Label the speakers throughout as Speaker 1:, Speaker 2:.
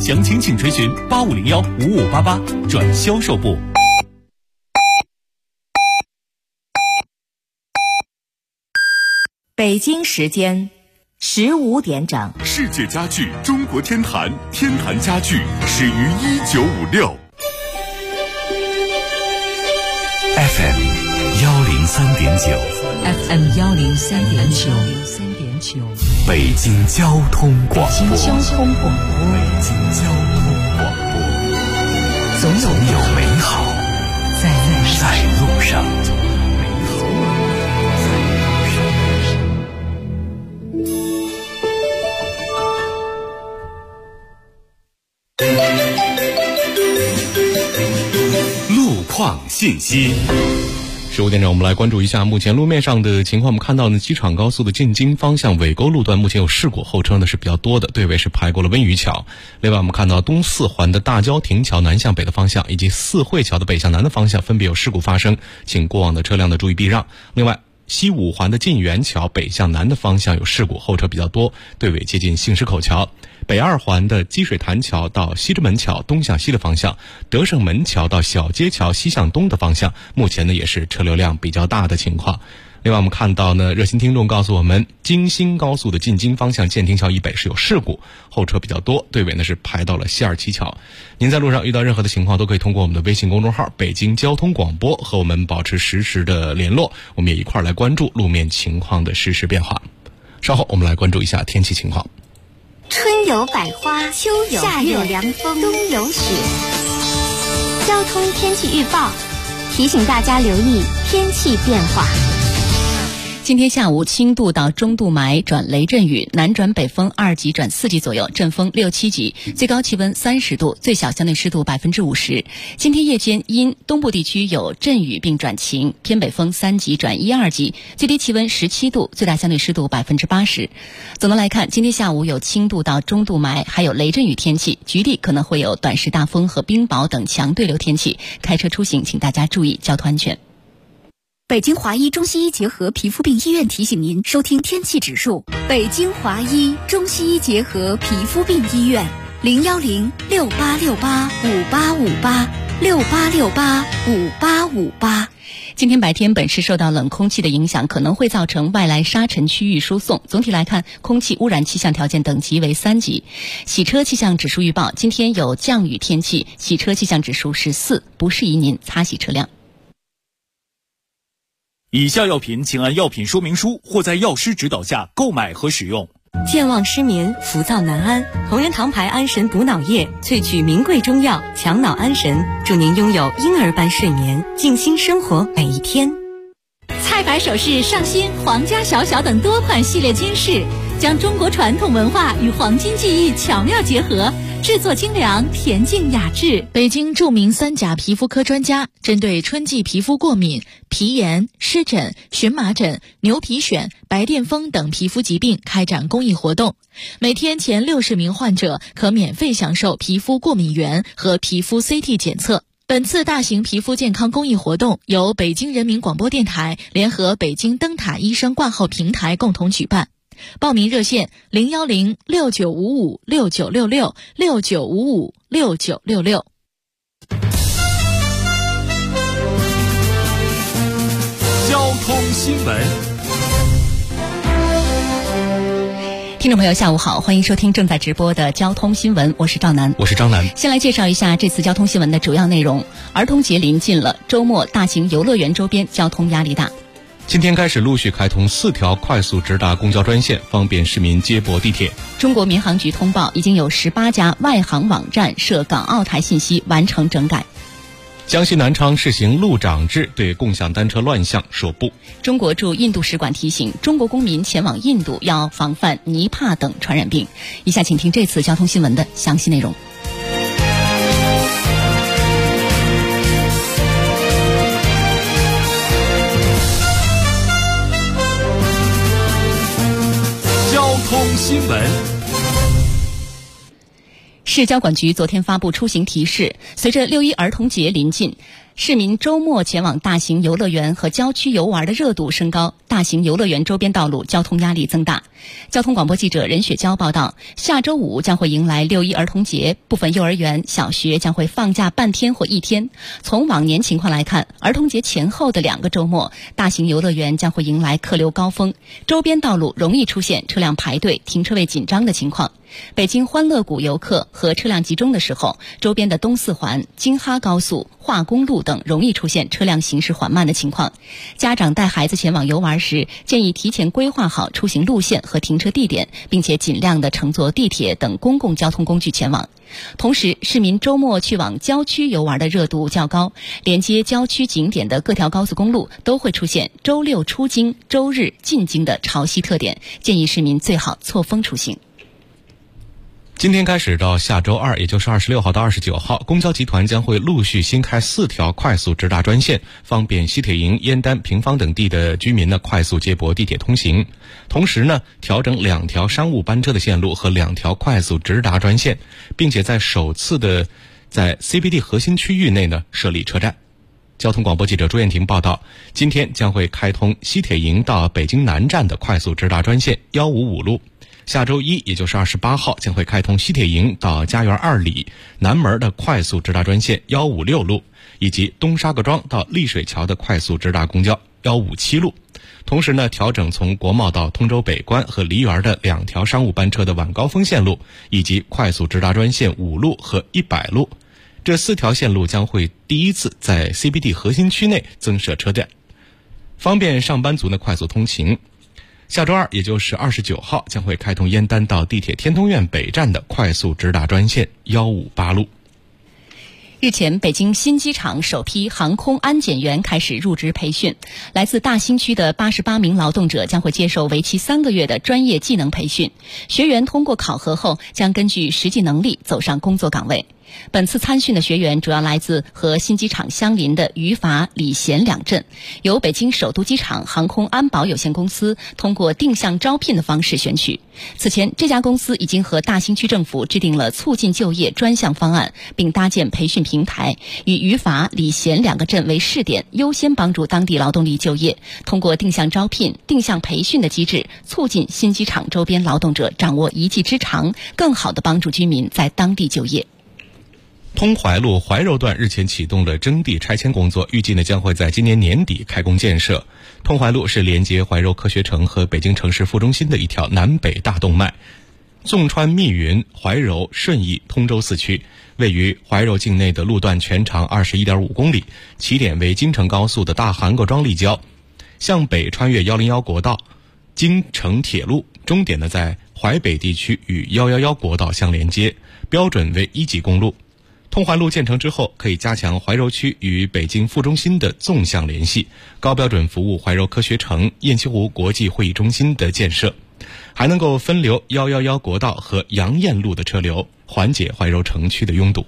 Speaker 1: 详情请垂询8501-5588转销售部。
Speaker 2: 北京时间15点整。
Speaker 3: 世界家具中国天坛，天坛家具始于1956。
Speaker 4: FM 103.9
Speaker 5: FM 103.9
Speaker 4: 北京交通广播。
Speaker 5: 北京交通广播。总有美好在路上。
Speaker 3: 路况信息。
Speaker 6: 15点整，我们来关注一下目前路面上的情况。我们看到呢，机场高速的进京方向尾沟路段目前有事故，后车呢是比较多的，队尾是排过了温榆桥。另外我们看到东四环的大郊亭桥南向北的方向以及四惠桥的北向南的方向分别有事故发生，请过往的车辆的注意避让。另外西五环的晋源桥北向南的方向有事故，后车比较多，队尾接近杏石口桥。北二环的积水潭桥到西直门桥东向西的方向，德胜门桥到小街桥西向东的方向，目前呢也是车流量比较大的情况。另外我们看到呢，热心听众告诉我们，京新高速的进京方向建亭桥以北是有事故，后车比较多，队尾呢是排到了西二旗桥。您在路上遇到任何的情况，都可以通过我们的微信公众号北京交通广播和我们保持实时的联络，我们也一块来关注路面情况的实时变化。稍后我们来关注一下天气情况。
Speaker 7: 春有百花，秋有夏有凉风，冬有雪。交通天气预报提醒大家留意天气变化。
Speaker 5: 今天下午轻度到中度霾转雷阵雨，南转北风2级转4级左右，阵风6、7级，最高气温30度，最小相对湿度50%。今天夜间因东部地区有阵雨并转晴，偏北风3级转1、2级，最低气温17度，最大相对湿度80%。总的来看，今天下午有轻度到中度霾，还有雷阵雨天气，局地可能会有短时大风和冰雹等强对流天气，开车出行请大家注意交通安全。
Speaker 8: 北京华医中西医结合皮肤病医院提醒您收听天气指数。北京华医中西医结合皮肤病医院，010-6868-5858，6868-5858。
Speaker 5: 今天白天本市受到冷空气的影响，可能会造成外来沙尘区域输送。总体来看，空气污染气象条件等级为3级。洗车气象指数预报，今天有降雨天气，洗车气象指数是4，不适宜您擦洗车辆。
Speaker 1: 以下药品请按药品说明书或在药师指导下购买和使用。
Speaker 9: 健忘失眠、浮躁难安，同仁堂牌安神补脑液萃取名贵中药，强脑安神，祝您拥有婴儿般睡眠，静心生活每一天。
Speaker 8: 菜百首饰上新皇家小小等多款系列金饰，将中国传统文化与黄金技艺巧妙结合，制作精良，恬静雅致。
Speaker 10: 北京著名3甲皮肤科专家针对春季皮肤过敏、皮炎、湿疹、荨麻疹、牛皮癣、白癜风等皮肤疾病开展公益活动，每天前60名患者可免费享受皮肤过敏原和皮肤 CT 检测。本次大型皮肤健康公益活动由北京人民广播电台联合北京灯塔医生挂号平台共同举办。报名热线010-6955-6966，6955-6966。
Speaker 1: 交通新闻。
Speaker 5: 听众朋友下午好，欢迎收听正在直播的交通新闻，我是赵楠。
Speaker 6: 我是张楠。
Speaker 5: 先来介绍一下这次交通新闻的主要内容。儿童节临近了，周末大型游乐园周边交通压力大。
Speaker 6: 今天开始陆续开通4条快速直达公交专线，方便市民接驳地铁。
Speaker 5: 中国民航局通报，已经有18家外航网站涉港澳台信息完成整改。
Speaker 6: 江西南昌试行路长制，对共享单车乱象说不。
Speaker 5: 中国驻印度使馆提醒中国公民前往印度要防范尼帕等传染病。以下请听这次交通新闻的详细内容。
Speaker 1: 交通新闻。
Speaker 5: 市交管局昨天发布出行提示，随着6·1儿童节临近， 市民周末前往大型游乐园和郊区游玩的热度升高，大型游乐园周边道路交通压力增大。交通广播记者任雪娇报道，下周五将会迎来6·1儿童节，部分幼儿园、小学将会放假半天或一天。从往年情况来看，儿童节前后的2个周末，大型游乐园将会迎来客流高峰，周边道路容易出现车辆排队、停车位紧张的情况。北京欢乐谷游客和车辆集中的时候，周边的东四环、京哈高速、化工路等容易出现车辆行驶缓慢的情况。家长带孩子前往游玩时，建议提前规划好出行路线和停车地点，并且尽量的乘坐地铁等公共交通工具前往。同时，市民周末去往郊区游玩的热度较高，连接郊区景点的各条高速公路都会出现周六出京、周日进京的潮汐特点，建议市民最好错峰出行。
Speaker 6: 今天开始到下周2，也就是26号到29号，公交集团将会陆续新开4条快速直达专线，方便西铁营、燕丹、平方等地的居民快速接驳地铁通行。同时呢，调整2条商务班车的线路和2条快速直达专线，并且首次的在 CBD 核心区域内设立车站。交通广播记者朱艳婷报道，今天将会开通西铁营到北京南站的快速直达专线155路。下周1，也就是28号，将会开通西铁营到家园2里南门的快速直达专线156路，以及东沙各庄到丽水桥的快速直达公交157路。同时呢，调整从国贸到通州北关和梨园的2条商务班车的晚高峰线路，以及快速直达专线5路和100路。这4条线路将会第一次在 CBD 核心区内增设车站，方便上班族快速通勤。下周2，也就是29号，将会开通燕丹到地铁天通苑北站的快速直达专线158路。
Speaker 5: 日前，北京新机场首批航空安检员开始入职培训，来自大兴区的88名劳动者将会接受为期3个月的专业技能培训。学员通过考核后，将根据实际能力走上工作岗位。本次参训的学员主要来自和新机场相邻的于法、礼贤2镇，由北京首都机场航空安保有限公司通过定向招聘的方式选取。此前，这家公司已经和大兴区政府制定了促进就业专项方案，并搭建培训平台，以于法、礼贤2个镇为试点，优先帮助当地劳动力就业。通过定向招聘、定向培训的机制，促进新机场周边劳动者掌握一技之长，更好地帮助居民在当地就业。
Speaker 6: 通淮路怀柔段日前启动了征地拆迁工作，预计将会在今年年底开工建设。通淮路是连接怀柔科学城和北京城市副中心的一条南北大动脉，纵穿密云、怀柔、顺义、通州4区，位于怀柔境内的路段全长21.5公里，起点为京承高速的大韩各庄立交，向北穿越101国道、京承铁路，终点在淮北地区与111国道相连接，标准为1级公路。通淮路建成之后，可以加强怀柔区与北京副中心的纵向联系，高标准服务怀柔科学城、雁栖湖国际会议中心的建设，还能够分流111国道和杨雁路的车流，缓解怀柔城区的拥堵。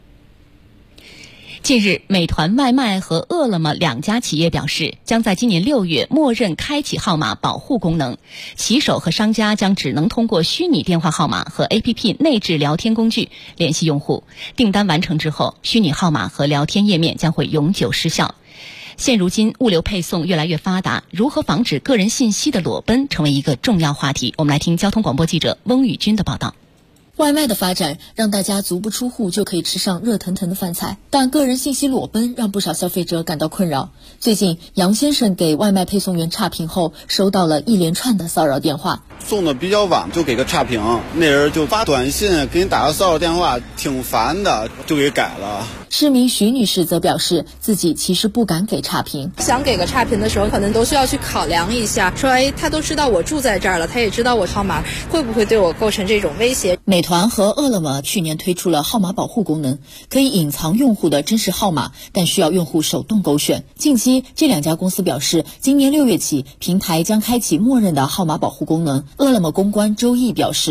Speaker 5: 近日，美团外卖和饿了么2家企业表示，将在今年6月默认开启号码保护功能，骑手和商家将只能通过虚拟电话号码和 APP 内置聊天工具联系用户。订单完成之后，虚拟号码和聊天页面将会永久失效。现如今，物流配送越来越发达，如何防止个人信息的裸奔成为一个重要话题。我们来听交通广播记者翁宇军的报道。
Speaker 10: 外卖的发展让大家足不出户就可以吃上热腾腾的饭菜，但个人信息裸奔让不少消费者感到困扰。最近，杨先生给外卖配送员差评后，收到了一连串的骚扰电话。
Speaker 11: 送的比较晚就给个差评，那人就发短信给你打个骚扰电话，挺烦的，就给改了。
Speaker 10: 市民徐女士则表示，自己其实不敢给差评，
Speaker 12: 想给个差评的时候，可能都需要去考量一下，说他都知道我住在这儿了，他也知道我号码，会不会对我构成这种威胁？
Speaker 10: 美团和饿了么去年推出了号码保护功能，可以隐藏用户的真实号码，但需要用户手动勾选。近期，这2家公司表示，今年6月起，平台将开启默认的号码保护功能。饿了么公关周毅表示，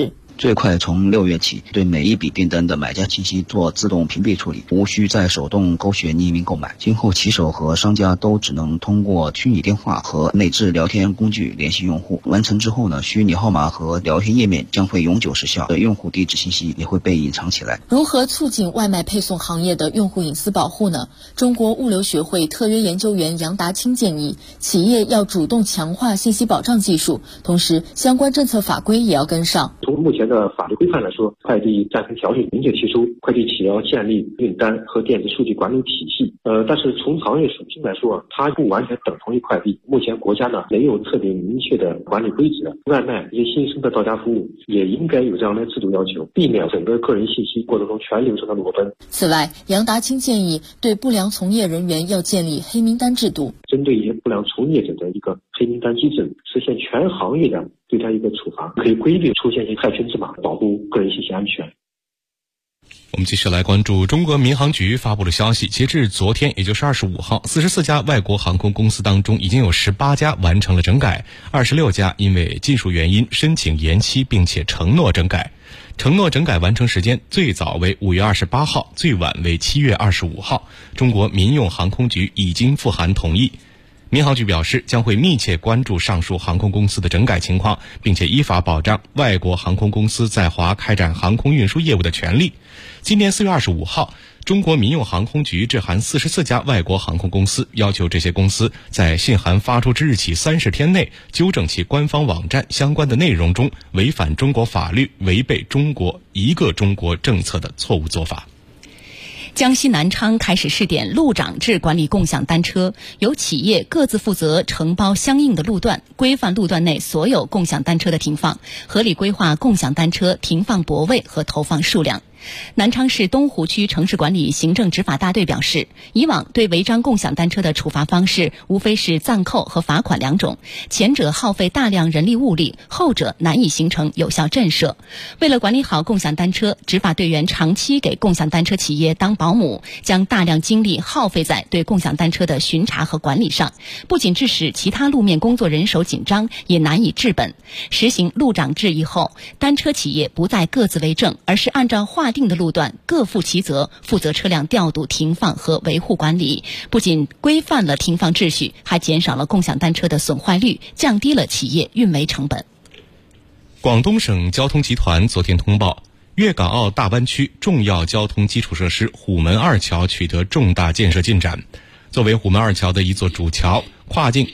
Speaker 13: 最快从6月起，对每一笔订单的买家信息做自动屏蔽处理，无需再手动勾选匿名购买。今后骑手和商家都只能通过虚拟电话和内置聊天工具联系用户。完成之后呢，虚拟号码和聊天页面将会永久失效，用户地址信息也会被隐藏起来。
Speaker 10: 如何促进外卖配送行业的用户隐私保护呢？中国物流学会特约研究员杨达清建议，企业要主动强化信息保障技术，同时相关政策法规也要跟上。
Speaker 14: 从目前的法律规范来说，快递暂停条例明确提出，快递企业要建立运单和电子数据管理体系。但是从行业属性来说，它不完全等同于快递。目前国家呢没有特别明确的管理规则，外卖一些新生的到家服务也应该有这样的制度要求，避免整个个人信息过程中全流程的裸奔。
Speaker 10: 此外，杨达清建议对不良从业人员要建立黑名单制度，
Speaker 14: 针对一些不良从业者的一个黑名单机制，实现全行业的对他一个处罚，可以规避出现一些害群之马，保护个人信息安全。
Speaker 6: 我们继续来关注中国民航局发布了消息，截至昨天，也就是25号，44家外国航空公司当中，已经有18家完成了整改，26家因为技术原因申请延期，并且承诺整改。承诺整改完成时间最早为5月28号，最晚为7月25号。中国民用航空局已经复函同意。民航局表示，将会密切关注上述航空公司的整改情况，并且依法保障外国航空公司在华开展航空运输业务的权利。今年4月25号，中国民用航空局致函44家外国航空公司，要求这些公司在信函发出之日起30天内纠正其官方网站相关的内容中违反中国法律、违背中国一个中国政策的错误做法。
Speaker 5: 江西南昌开始试点路长制管理共享单车，由企业各自负责承包相应的路段，规范路段内所有共享单车的停放，合理规划共享单车停放泊位和投放数量。南昌市东湖区城市管理行政执法大队表示，以往对违章共享单车的处罚方式无非是暂扣和罚款两种，前者耗费大量人力物力，后者难以形成有效震慑。为了管理好共享单车，执法队员长期给共享单车企业当保姆，将大量精力耗费在对共享单车的巡查和管理上，不仅致使其他路面工作人手紧张，也难以治本。实行路长制以后，单车企业不再各自为政，而是按照划定的路段各负其责，负责车辆调度、停放和维护管理，不仅规范了停放秩序，还减少了共享单车的损坏率，降低了企业运维成本。
Speaker 6: 广东省交通集团昨天通报，粤港澳大湾区重要交通基础设施虎门二桥取得重大建设进展。作为虎门二桥的一座主桥，跨径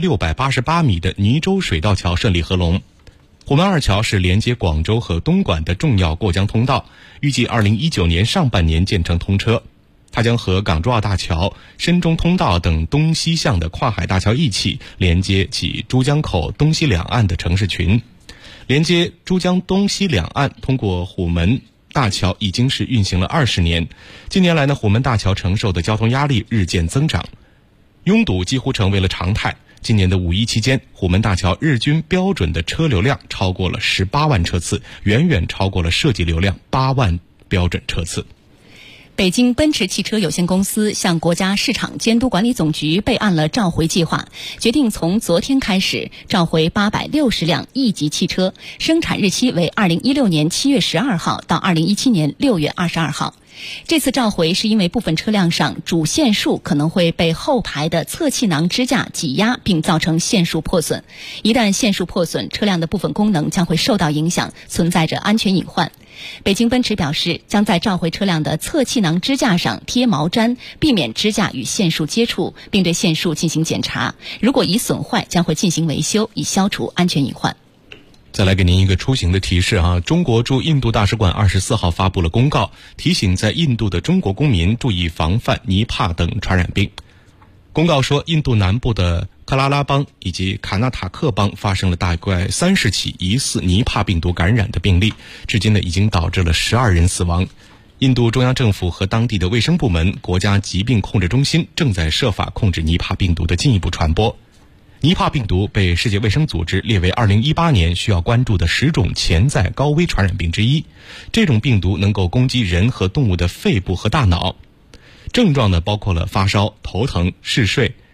Speaker 6: 1688米的泥洲水道桥顺利合龙。虎门二桥是连接广州和东莞的重要过江通道，预计2019年上半年建成通车。它将和港珠澳大桥、深中通道等东西向的跨海大桥一起连接起珠江口东西两岸的城市群。连接珠江东西两岸通过虎门大桥已经是运行了20年。近年来呢，虎门大桥承受的交通压力日渐增长，拥堵几乎成为了常态。今年的5一期间，虎门大桥日均标准的车流量超过了18万车次，远远超过了设计流量8万标准车次。
Speaker 5: 北京奔驰汽车有限公司向国家市场监督管理总局备案了召回计划，决定从昨天开始召回860辆 E 级汽车，生产日期为2016年7月12号到2017年6月22号。这次召回是因为部分车辆上主线束可能会被后排的侧气囊支架挤压，并造成线束破损。一旦线束破损，车辆的部分功能将会受到影响，存在着安全隐患。北京奔驰表示，将在召回车辆的侧气囊支架上贴毛毡，避免支架与线束接触，并对线束进行检查。如果已损坏，将会进行维修，以消除安全隐患。
Speaker 6: 再来给您一个出行的提示啊！中国驻印度大使馆24号发布了公告，提醒在印度的中国公民注意防范尼帕等传染病。公告说，印度南部的克拉拉邦以及卡纳塔克邦发生了大概30起疑似尼帕病毒感染的病例，至今呢已经导致了12人死亡。印度中央政府和当地的卫生部门、国家疾病控制中心正在设法控制尼帕病毒的进一步传播。尼帕病毒被世界卫生组织列为2018年需要关注的10种潜在高危传染病之一。这种病毒能够攻击人和动物的肺部和大脑。症状呢包括了发烧、头疼、嗜睡、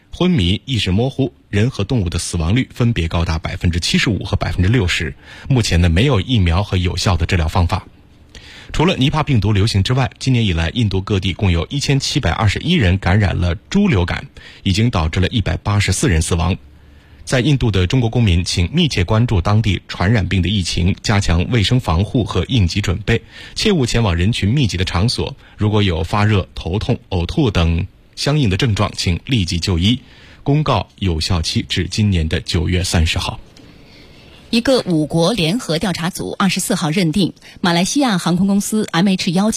Speaker 6: 昏迷、意识模糊，人和动物的死亡率分别高达75%和60%。目前呢，没有疫苗和有效的治疗方法。除了尼帕病毒流行之外，今年以来，印度各地共有1721人感染了猪流感，已经导致了184人死亡。在印度的中国公民，请密切关注当地传染病的疫情，加强卫生防护和应急准备，切勿前往人群密集的场所。如果有发热、头痛、呕吐等相应的症状，请立即就医。公告有效期至今年的9月30号。
Speaker 5: 一个5国联合调查组24号认定，马来西亚航空公司 MH17